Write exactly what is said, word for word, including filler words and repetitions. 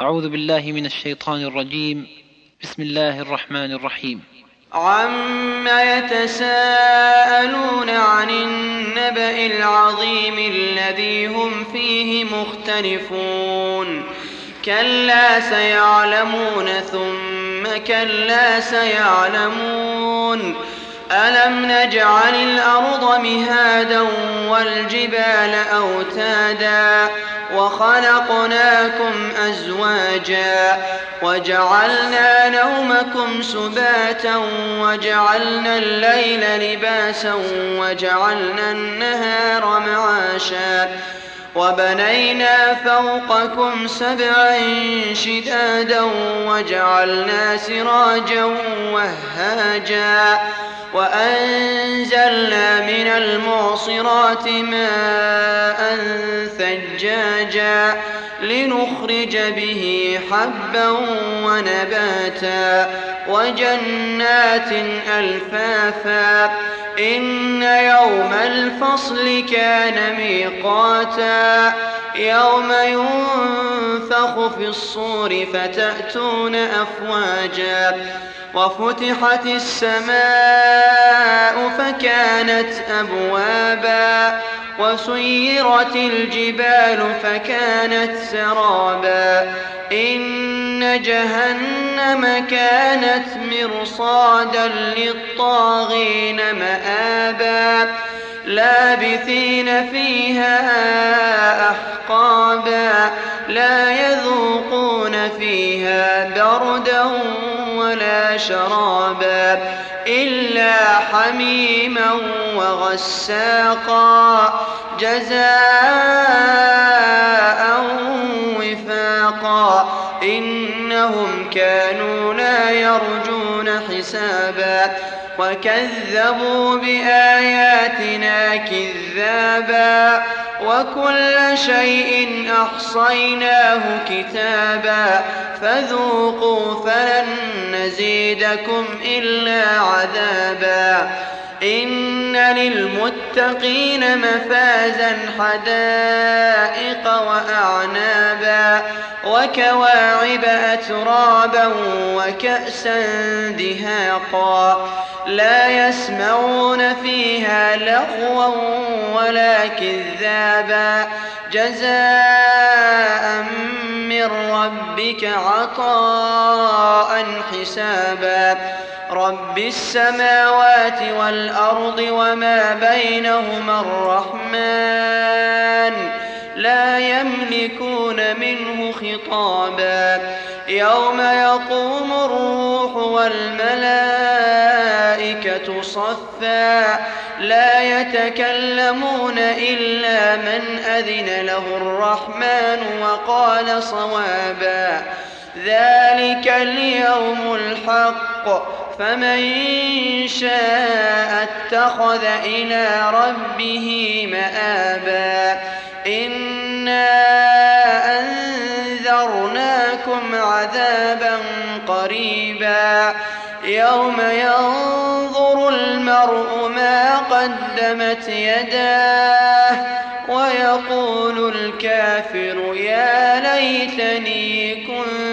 أعوذ بالله من الشيطان الرجيم. بسم الله الرحمن الرحيم. عَمَّ يَتَسَاءَلُونَ عَنِ النَّبَإِ الْعَظِيمِ الَّذِي هُمْ فِيهِ مُخْتَلِفُونَ كَلَّا سَيَعْلَمُونَ ثُمَّ كَلَّا سَيَعْلَمُونَ أَلَمْ نَجْعَلِ الْأَرْضَ مِهَادًا وَالْجِبَالَ أَوْتَادًا وَخَلَقْنَاكُمْ أَزْوَاجًا وَجَعَلْنَا نَوْمَكُمْ سُبَاتًا وَجَعَلْنَا اللَّيْلَ لِبَاسًا وَجَعَلْنَا النَّهَارَ مَعَاشًا وَبَنَيْنَا فَوْقَكُمْ سَبْعًا شِدَادًا وَجَعَلْنَا سِرَاجًا وَهَّاجًا وَأَنزَلْنَا مِنَ الْمُعْصِرَاتِ مَاءً ثَجَّاجًا لِنُخْرِجَ بِهِ حَبًّا وَنَبَاتًا وَجَنَّاتٍ أَلْفَافًا إِنَّ يَوْمَ الْفَصْلِ كَانَ مِيقَاتًا يَوْمَ يُنفَخُ فِي الصُّورِ فَتَأْتُونَ أَفْوَاجًا وَفُتِحَتِ السَّمَاءُ فَكَانَتْ أَبْوَابًا وَسُيِّرَتِ الْجِبَالُ فَكَانَتْ سَرَابًا إِنَّ جَهَنَّمَ كَانَتْ مِرْصَادًا لِّلطَّاغِينَ مَآبًا لَّابِثِينَ فِيهَا أَحْقَابًا لَّا يَذُوقُونَ فِيهَا بَرْدًا وَلَا شَرَابًا إِلَّا حَمِيمًا وَغَسَّاقًا جَزَاءً وِفَاقًا إِنَّهُمْ كَانُوا لَا يَرْجُونَ حِسَابًا وَكَذَّبُوا بِآيَاتِنَا كِذَّابًا وَكُلَّ شَيْءٍ أَحْصَيْنَاهُ كِتَابًا فَذُوقُوا فَلَن نَّزِيدَكُمْ إِلَّا عَذَابًا إِنَّ لِلْمُتَّقِينَ مَفَازًا حَدَائِقَ وَأَعْنَابًا وَكَوَاعِبَ أَتْرَابًا وَكَأْسًا دِهَاقًا لَّا يَسْمَعُونَ فِيهَا لَغْوًا وَلَا كِذَّابًا جَزَاءً مِّن رَّبِّكَ عَطَاءً حِسَابًا رَّبِّ السَّمَاوَاتِ وَالْأَرْضِ وَمَا بَيْنَهُمَا الرَّحْمَٰنُ لَا يَمْلِكُونَ مِنْهُ خِطَابًا يَوْمَ يَقُومُ الرُّوحُ وَالْمَلَائِكَةُ صَفًّا لَّا يَتَكَلَّمُونَ إِلَّا مَنْ أَذِنَ لَهُ الرَّحْمَٰنُ وَقَالَ صَوَابًا ذَٰلِكَ الْيَوْمُ الْحَقُّ فَمَن شَاءَ اتَّخَذَ إِلَىٰ رَبِّهِ مَآبًا إِنَّا أَنذَرْنَاكُمْ عَذَابًا قَرِيبًا يَوْمَ يَنظُرُ الْمَرْءُ مَا قَدَّمَتْ يَدَاهُ وَيَقُولُ الْكَافِرُ يَا لَيْتَنِي كُنتُ